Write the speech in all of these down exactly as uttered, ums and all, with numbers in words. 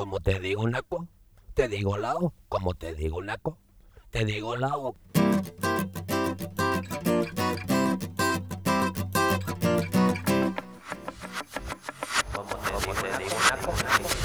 Como te digo naco, te digo lao. Como te digo naco, te digo lao. Como te digo naco.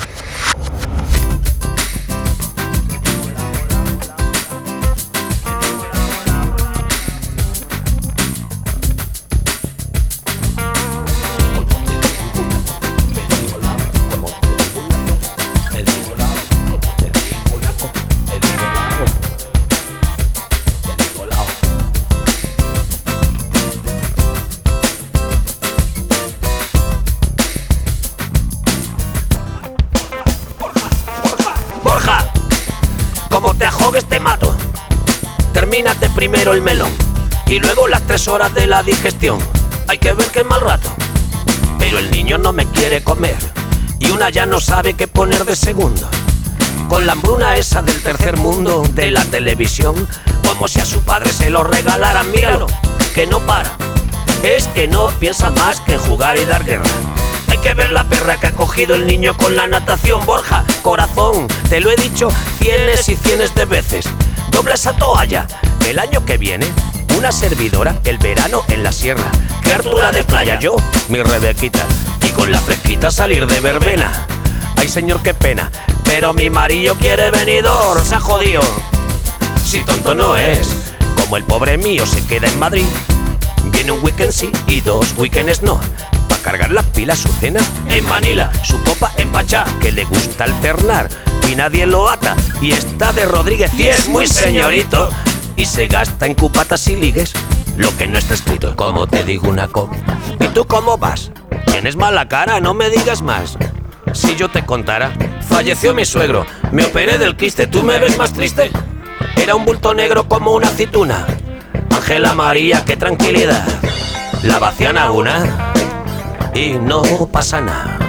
Como te ahogues te mato. Termínate primero el melón y luego las tres horas de la digestión. Hay que ver que es mal rato. Pero el niño no me quiere comer y una ya no sabe qué poner de segundo. Con la hambruna esa del tercer mundo de la televisión, como si a su padre se lo regalaran. Míralo, que no para. Es que no piensa más que en jugar y dar guerra. Hay que ver la perra que ha cogido el niño con la natación. Borja, corazón, te lo he dicho cienes y cienes de veces. Dobla esa toalla. El año que viene, una servidora, el verano en la sierra. Qué hartura de playa, yo, mi Rebequita. Y con la fresquita salir de verbena. Ay señor, qué pena, pero mi marido quiere venidor. Se ha jodido. Si tonto no es, como el pobre mío se queda en Madrid. Viene un weekend sí y dos weekends no. Pa' cargar las pilas su cena en Manila, su copa en Pachá, que le gusta alternar y nadie lo ata. Y está de Rodríguez y es muy señorito y se gasta en cupatas y ligues lo que no está escrito. Como te digo una copa. ¿Y tú cómo vas? Tienes mala cara, no me digas más. Si yo te contara, falleció mi suegro, me operé del quiste, ¿tú me ves más triste? Era un bulto negro como una aceituna. Ángela María, qué tranquilidad. La vacian a una y no pasa nada.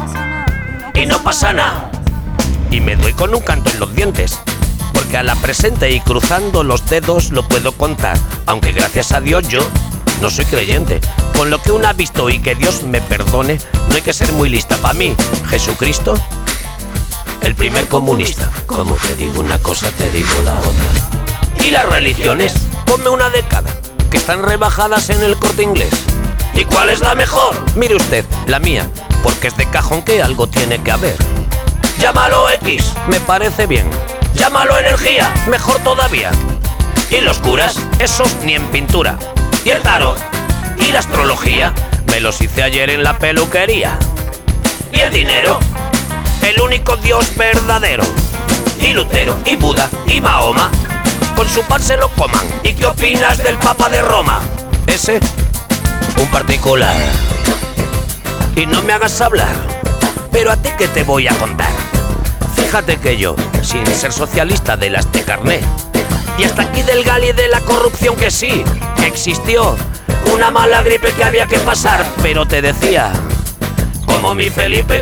Y no pasa nada. Y me doy con un canto en los dientes, porque a la presente y cruzando los dedos lo puedo contar. Aunque gracias a Dios yo no soy creyente. Con lo que uno ha visto y que Dios me perdone, no hay que ser muy lista. Pa' mí, Jesucristo, el primer comunista. Como te digo una cosa, te digo la otra. Y las religiones, ponme una de cada, que están rebajadas en el Corte Inglés. ¿Y cuál es la mejor? Mire usted, la mía, porque es de cajón que algo tiene que haber. Llámalo X, me parece bien. Llámalo energía, mejor todavía. Y los curas, esos ni en pintura. Y el tarot y la astrología, me los hice ayer en la peluquería. Y el dinero, el único Dios verdadero. Y Lutero, y Buda, y Mahoma, con su pan se lo coman. ¿Y qué opinas del Papa de Roma? Ese, un particular. Y no me hagas hablar, pero a ti qué te voy a contar. Fíjate que yo, sin ser socialista de las de carné, y hasta aquí del gali de la corrupción, que sí, que existió una mala gripe que había que pasar, pero te decía, como mi Felipe,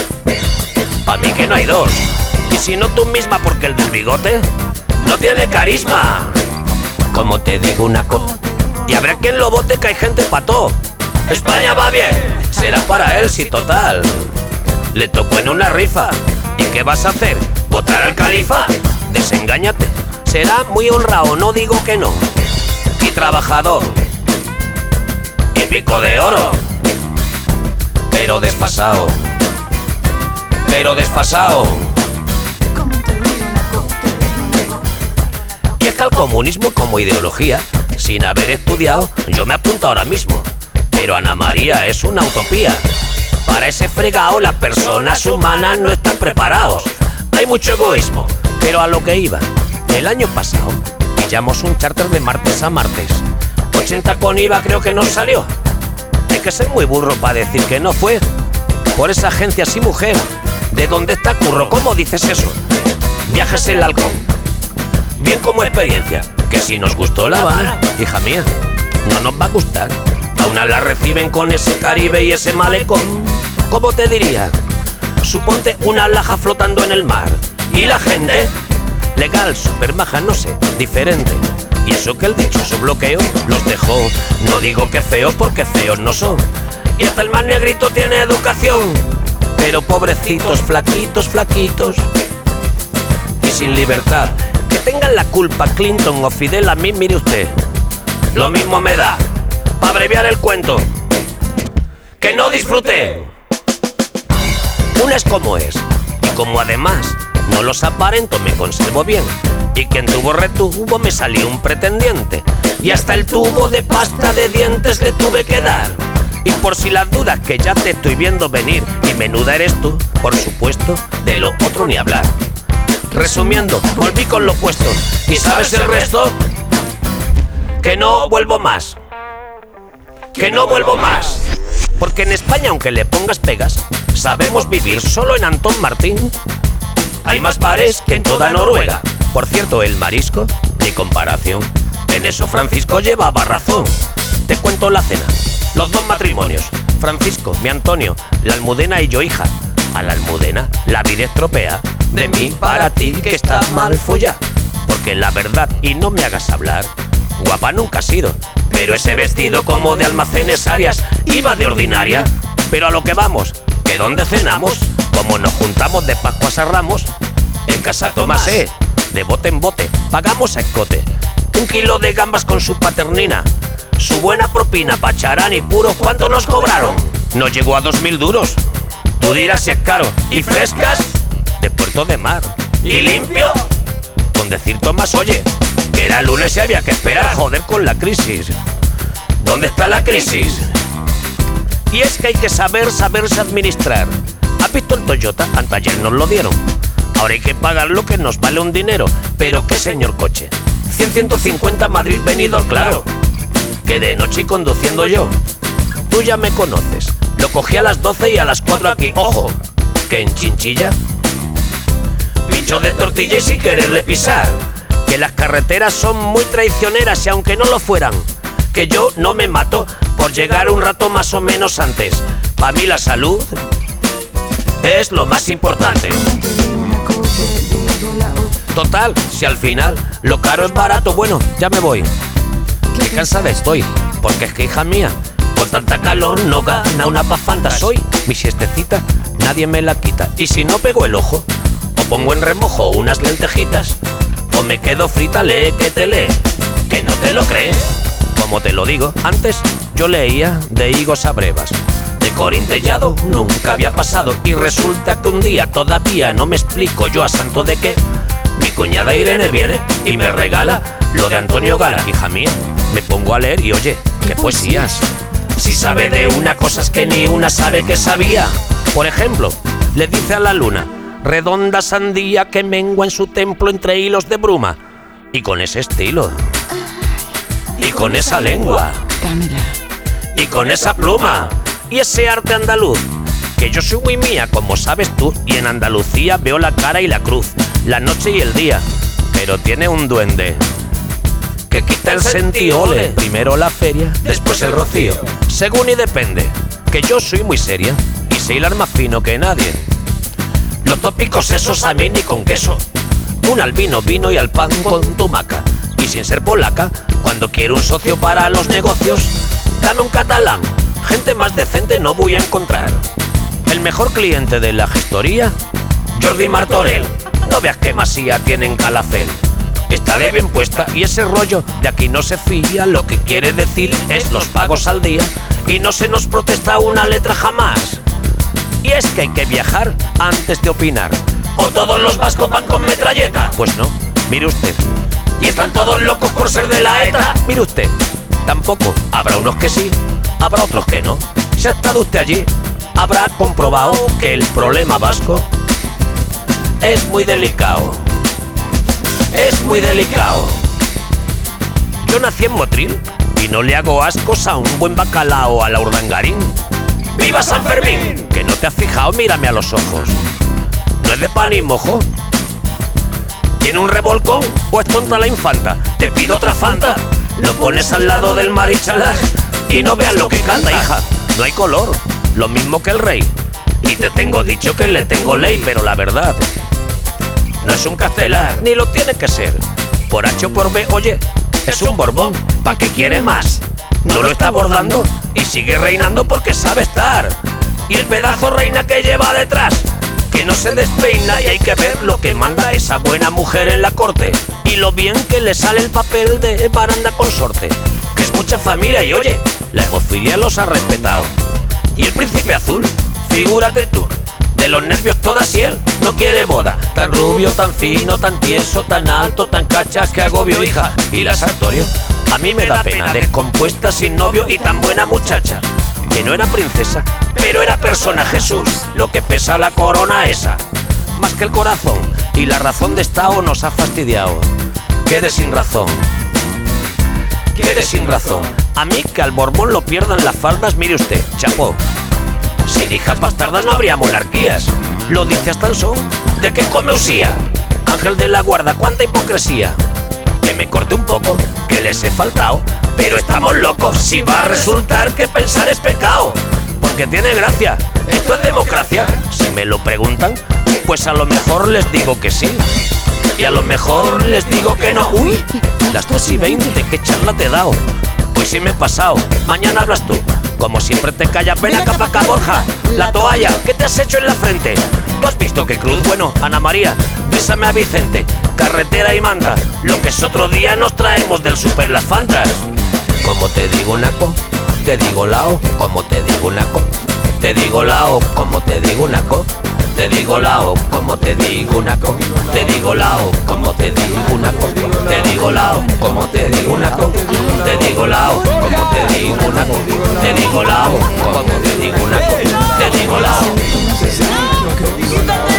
pa' mí que no hay dos. Y si no tú misma, porque el del bigote no tiene carisma. Como te digo una cosa, y habrá quien lo vote, que hay gente pa' todo. España va bien, será para él, si total le tocó en una rifa. ¿Y qué vas a hacer? ¿Votar al califa? Desengáñate, será muy honrado, no digo que no. Y trabajador, y pico de oro, pero desfasado, pero desfasado. Y es que al comunismo como ideología, sin haber estudiado, yo me apunto ahora mismo. Pero Ana María es una utopía. Para ese fregado las personas humanas no están preparados. Hay mucho egoísmo, pero a lo que iba. El año pasado pillamos un charter de martes a martes. ochenta con I V A creo que nos salió. Hay que ser muy burro para decir que no fue por esa agencia así, mujer. ¿De dónde está Curro? ¿Cómo dices eso? Viajes en el halcón. Bien como experiencia, que si nos gustó La Habana, hija mía, no nos va a gustar. A una la reciben con ese Caribe y ese malecón. ¿Cómo te diría? Suponte una laja flotando en el mar y la gente, legal, super maja, no sé, diferente. Y eso que el dichoso bloqueo los dejó. No digo que feos porque feos no son. Y hasta el más negrito tiene educación. pero pobrecitos, flaquitos, flaquitos y sin libertad. Que tengan la culpa Clinton o Fidel, a mí, mire usted, lo mismo me da. Pa' abreviar el cuento, que no disfruté. Una es como es, y como además no los aparento, me conservo bien. Y quien tuvo retuvo, me salió un pretendiente. Y hasta el tubo de pasta de dientes le tuve que dar. Y por si las dudas, que ya te estoy viendo venir, y menuda eres tú, por supuesto, de lo otro ni hablar. Resumiendo, volví con lo puesto. ¿Y sabes el resto? Que no vuelvo más. Que no vuelvo más. Porque en España, aunque le pongas pegas, sabemos vivir. Solo en Antón Martín hay más bares que en toda Noruega. Por cierto, el marisco, ni comparación. En eso Francisco llevaba razón. Te cuento la cena, los dos matrimonios. Francisco, mi Antonio, la Almudena y yo hija. A la Almudena la vida estropea. De mí para ti que está mal follar. Porque la verdad, y no me hagas hablar, guapa nunca ha sido. Pero ese vestido como de almacenes Arias iba de ordinaria. Pero a lo que vamos, que donde cenamos, como nos juntamos de Pascuas a Ramos, en casa Tomásé, de bote en bote, pagamos a escote. Un kilo de gambas con su paternina, su buena propina, pacharán y puro. ¿Cuánto nos cobraron? No llegó a dos mil duros. Tú dirás si es caro. ¿Y frescas? De Puerto de Mar. ¿Y limpio? Con decir Tomás, oye, que era lunes y había que esperar. Joder con la crisis. ¿Dónde está la crisis? Y es que hay que saber, saberse administrar. ¿Has visto el Toyota? Anteayer nos lo dieron. Ahora hay que pagar lo que nos vale un dinero. Pero qué señor coche. cien, ciento cincuenta Madrid venido, claro. Que de noche conduciendo yo. Tú ya me conoces. Lo cogí a las doce y a las cuatro aquí. Ojo, que en Chinchilla pincho de tortilla y sin quererle pisar. Que las carreteras son muy traicioneras y aunque no lo fueran, que yo no me mato por llegar un rato más o menos antes. Pa' mí la salud es lo más importante. Total, si al final lo caro es barato, bueno, ya me voy. Qué cansada estoy, porque es que hija mía, con tanta calor no gana una pafanta. Soy mi siestecita, nadie me la quita. Y si no pego el ojo, o pongo en remojo unas lentejitas, o me quedo frita, lee que te lee, que no te lo crees. Como te lo digo, antes yo leía de higos a brevas. De Corintellado nunca había pasado. Y resulta que un día todavía no me explico yo a santo de qué. Mi cuñada Irene viene y me regala lo de Antonio Gala. Hija mía, me pongo a leer y oye, qué poesías. Si sabe de una cosas que ni una sabe que sabía. Por ejemplo, le dice a la luna, redonda sandía que mengua en su templo entre hilos de bruma. Y con ese estilo, y con esa lengua, y con esa pluma, y ese arte andaluz, que yo soy muy mía, como sabes tú, y en Andalucía veo la cara y la cruz, la noche y el día, pero tiene un duende que quita el sentiole. Primero la feria, después el rocío, según y depende, que yo soy muy seria y sé hilar más fino que nadie. Los tópicos esos a mí ni con queso, un al vino, vino y al pan con tumaca. Y sin ser polaca, cuando quiero un socio para los negocios, dame un catalán, gente más decente no voy a encontrar. El mejor cliente de la gestoría, Jordi Martorell. No veas qué masía tiene en Calafell. Está de bien puesta y ese rollo de aquí no se fía. Lo que quiere decir es los pagos al día y no se nos protesta una letra jamás. Y es que hay que viajar antes de opinar. ¿O todos los vascos van con metralleta? Pues no, mire usted. ¿Y están todos locos por ser de la ETA? Mire usted, tampoco. Habrá unos que sí, habrá otros que no. Si ha estado usted allí, habrá comprobado que el problema vasco es muy delicado. Es muy delicado. Yo nací en Motril y no le hago ascos a un buen bacalao a la urdangarín. ¡Viva San Fermín! Que no te has fijado, mírame a los ojos. ¿No es de pan y mojo? ¿Tiene un revolcón o es tonta la infanta? Te pido otra fanta. Lo pones al lado del marichalar y no veas lo que canta, hija. No hay color, lo mismo que el rey. Y te tengo dicho que le tengo ley, pero la verdad no es un castelar, ni lo tiene que ser. Por H o por B, oye, es un Borbón. ¿Pa' qué quiere más? No lo está abordando y sigue reinando porque sabe estar. y el pedazo reina que lleva detrás, que no se despeina, y hay que ver lo que manda esa buena mujer en la corte, y lo bien que le sale el papel de baranda consorte, que es mucha familia y oye, la hemofilia los ha respetado. Y el príncipe azul, figúrate tú, de los nervios todas y él no quiere boda. Tan rubio, tan fino, tan tieso, tan alto, tan cachas, que agobio, hija. Y la Sartorio, a mí me da pena, descompuesta, sin novio y tan buena muchacha, que no era princesa, pero era persona. Jesús, lo que pesa la corona esa, más que el corazón, y la razón de estado nos ha fastidiado. Quede sin razón, quede sin razón. A mí que al Borbón lo pierdan las faldas, mire usted, chapó. Sin hijas bastardas no habría monarquías. Lo dice hasta el son de que come usía. Ángel de la guarda, cuánta hipocresía. Que me corte un poco, que les he faltado, pero estamos locos si va a resultar que pensar es pecado. Porque tiene gracia, esto es democracia. Si me lo preguntan, pues a lo mejor les digo que sí, y a lo mejor les digo que no. Uy, las tres y veinte, qué charla te he dado. Hoy sí me he pasado, mañana hablas tú. Como siempre te callas, ven acá pa' acá, Borja. La toalla, ¿qué te has hecho en la frente? ¿Tú has visto qué cruz? Bueno, Ana María, bésame a Vicente. Carretera y manda, lo que es otro día nos traemos del super las fantas. Como te digo una co, te digo la o. Como te digo una co, te digo la o. Como te digo una co, te digo la o. Como te digo una co, te digo la o. Como te digo una co, te digo la o. Como te digo una co, te digo la o. Como te digo una co, te digo la o. Como te digo una co, te digo la o.